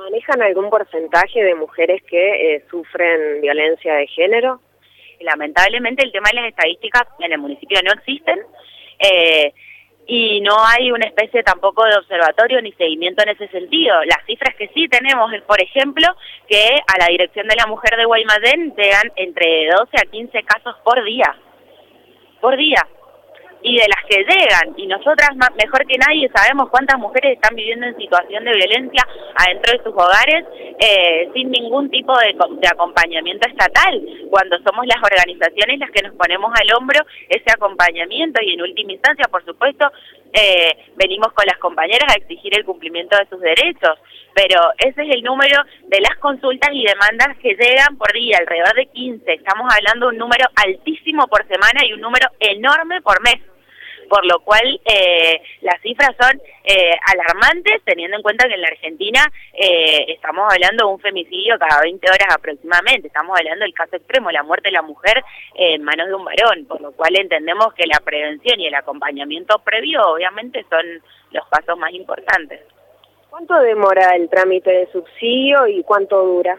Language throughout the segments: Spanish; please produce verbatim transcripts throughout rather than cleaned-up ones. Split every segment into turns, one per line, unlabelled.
¿Manejan algún porcentaje de mujeres que eh, sufren violencia de género?
Lamentablemente el tema de las estadísticas en el municipio no existen eh, y no hay una especie tampoco de observatorio ni seguimiento en ese sentido. Las cifras que sí tenemos es, por ejemplo, que a la Dirección de la Mujer de Guaymallén llegan entre doce a quince casos por día, por día. Y de las que llegan, y nosotras más, mejor que nadie sabemos cuántas mujeres están viviendo en situación de violencia adentro de sus hogares eh, sin ningún tipo de, de acompañamiento estatal, cuando somos las organizaciones las que nos ponemos al hombro ese acompañamiento y en última instancia, por supuesto, eh, venimos con las compañeras a exigir el cumplimiento de sus derechos, pero ese es el número de las consultas y demandas que llegan por día, alrededor de quince, estamos hablando de un número altísimo por semana y un número enorme por mes. Por lo cual eh, las cifras son eh, alarmantes, teniendo en cuenta que en la Argentina eh, estamos hablando de un femicidio cada veinte horas aproximadamente, estamos hablando del caso extremo, la muerte de la mujer eh, en manos de un varón, por lo cual entendemos que la prevención y el acompañamiento previo obviamente son los pasos más importantes.
¿Cuánto demora el trámite de subsidio y cuánto dura?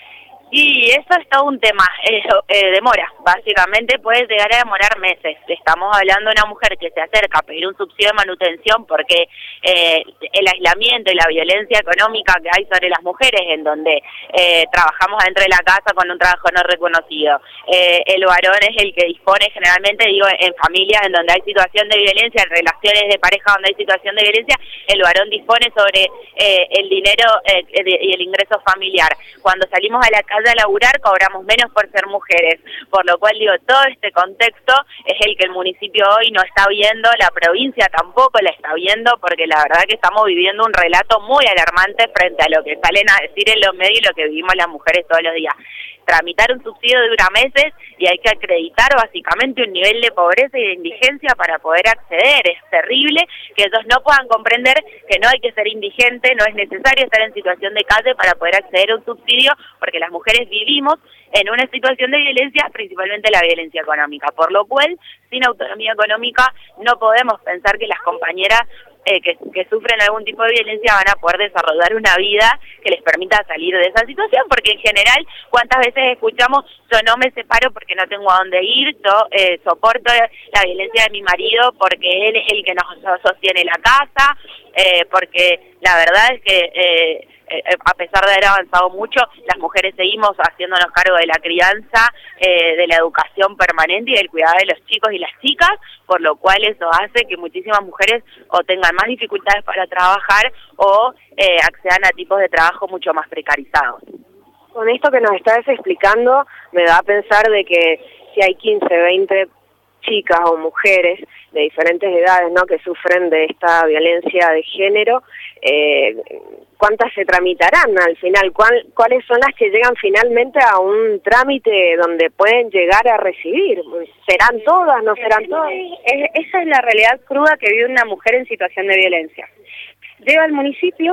Y eso es todo un tema, eh, eh, demora, básicamente puede llegar a demorar meses. Estamos hablando de una mujer que se acerca a pedir un subsidio de manutención porque eh, el aislamiento y la violencia económica que hay sobre las mujeres, en donde eh, trabajamos dentro de la casa con un trabajo no reconocido, eh, el varón es el que dispone generalmente, digo, en familias en donde hay situación de violencia, en relaciones de pareja donde hay situación de violencia, el varón dispone sobre eh, el dinero eh, y el ingreso familiar. Cuando salimos a la calle a laburar cobramos menos por ser mujeres, por lo cual digo, todo este contexto es el que el municipio hoy no está viendo, la provincia tampoco la está viendo, porque la verdad que estamos viviendo un relato muy alarmante frente a lo que salen a decir en los medios y lo que vivimos las mujeres todos los días. Tramitar un subsidio dura meses y hay que acreditar básicamente un nivel de pobreza y de indigencia para poder acceder. Es terrible que ellos no puedan comprender que no hay que ser indigente, no es necesario estar en situación de calle para poder acceder a un subsidio, porque las mujeres vivimos en una situación de violencia, principalmente la violencia económica, por lo cual, sin autonomía económica, no podemos pensar que las compañeras Eh, que, que sufren algún tipo de violencia van a poder desarrollar una vida que les permita salir de esa situación, porque en general, ¿cuántas veces escuchamos yo no me separo porque no tengo a dónde ir, yo eh, soporto la violencia de mi marido porque él es el que nos sostiene la casa, eh, porque la verdad es que eh, Eh, a pesar de haber avanzado mucho, las mujeres seguimos haciéndonos cargo de la crianza, eh, de la educación permanente y del cuidado de los chicos y las chicas, por lo cual eso hace que muchísimas mujeres o tengan más dificultades para trabajar o eh, accedan a tipos de trabajo mucho más precarizados.
Con esto que nos estás explicando, me da a pensar de que si hay quince, veinte chicas o mujeres de diferentes edades, ¿no?, que sufren de esta violencia de género, eh, ¿cuántas se tramitarán al final? ¿Cuál, ¿Cuáles son las que llegan finalmente a un trámite donde pueden llegar a recibir? ¿Serán todas, no serán todas?
Es, esa es la realidad cruda que vive una mujer en situación de violencia. Llega al municipio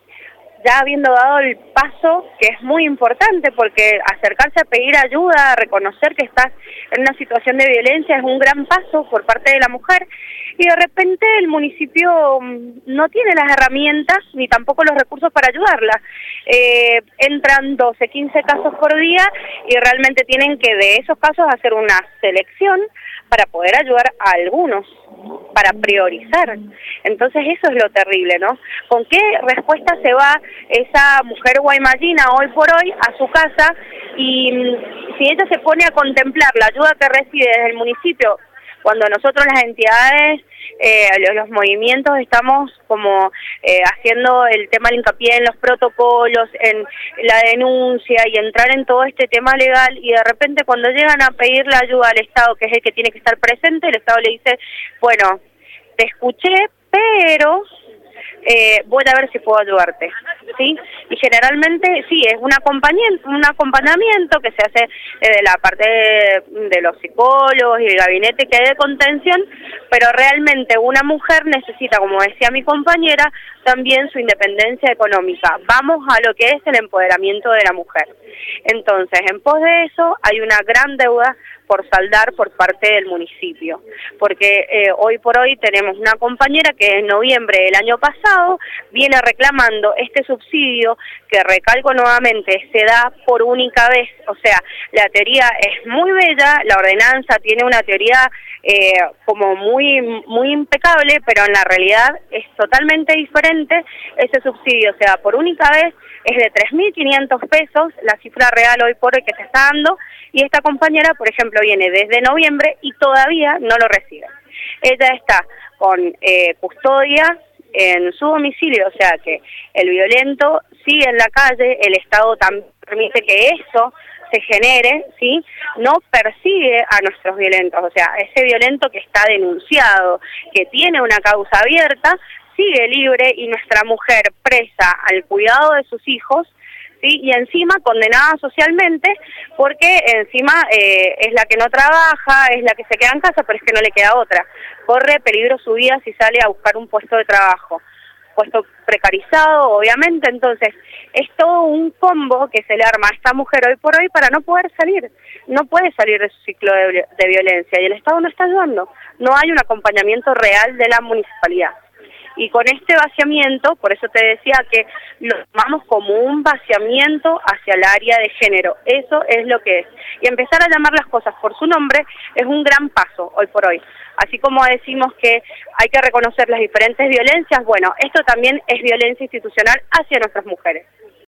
ya habiendo dado el paso, que es muy importante, porque acercarse a pedir ayuda, a reconocer que estás en una situación de violencia es un gran paso por parte de la mujer, y de repente el municipio no tiene las herramientas ni tampoco los recursos para ayudarla. Eh, entran doce, quince casos por día y realmente tienen que de esos casos hacer una selección para poder ayudar a algunos, para priorizar. Entonces eso es lo terrible, ¿no? ¿Con qué respuesta se va esa mujer guaymallina hoy por hoy a su casa? Y si ella se pone a contemplar la ayuda que recibe desde el municipio, cuando nosotros las entidades, eh, los, los movimientos estamos como eh, haciendo el tema del hincapié en los protocolos, en la denuncia y entrar en todo este tema legal, y de repente cuando llegan a pedir la ayuda al Estado, que es el que tiene que estar presente, el Estado le dice, bueno, te escuché, pero eh, voy a ver si puedo ayudarte, ¿sí? Y generalmente sí, es un acompañamiento, un acompañamiento que se hace de la parte de, de los psicólogos y el gabinete que hay de contención, pero realmente una mujer necesita, como decía mi compañera, también su independencia económica. Vamos a lo que es el empoderamiento de la mujer. Entonces, en pos de eso, hay una gran deuda por saldar por parte del municipio, porque eh, hoy por hoy tenemos una compañera que en noviembre del año pasado viene reclamando este subsidio que, recalco nuevamente, se da por única vez. O sea, la teoría es muy bella, la ordenanza tiene una teoría eh, como muy, muy impecable, pero en la realidad es totalmente diferente ese subsidio. O sea, por única vez es de tres mil quinientos pesos, la cifra real hoy por hoy que se está dando, y esta compañera, por ejemplo, viene desde noviembre y todavía no lo recibe. Ella está con eh, custodia en su domicilio, o sea que el violento sigue en la calle, el Estado también permite que eso se genere, ¿sí? No persigue a nuestros violentos, o sea, ese violento que está denunciado, que tiene una causa abierta, sigue libre, y nuestra mujer presa al cuidado de sus hijos, ¿sí? Y encima condenada socialmente, porque encima eh, es la que no trabaja, es la que se queda en casa, pero es que no le queda otra. Corre peligro su vida si sale a buscar un puesto de trabajo. Puesto precarizado, obviamente. Entonces es todo un combo que se le arma a esta mujer hoy por hoy para no poder salir, no puede salir de su ciclo de, de violencia, y el Estado no está ayudando, no hay un acompañamiento real de la municipalidad. Y con este vaciamiento, por eso te decía que lo tomamos como un vaciamiento hacia el área de género, eso es lo que es. Y empezar a llamar las cosas por su nombre es un gran paso hoy por hoy. Así como decimos que hay que reconocer las diferentes violencias, bueno, esto también es violencia institucional hacia nuestras mujeres.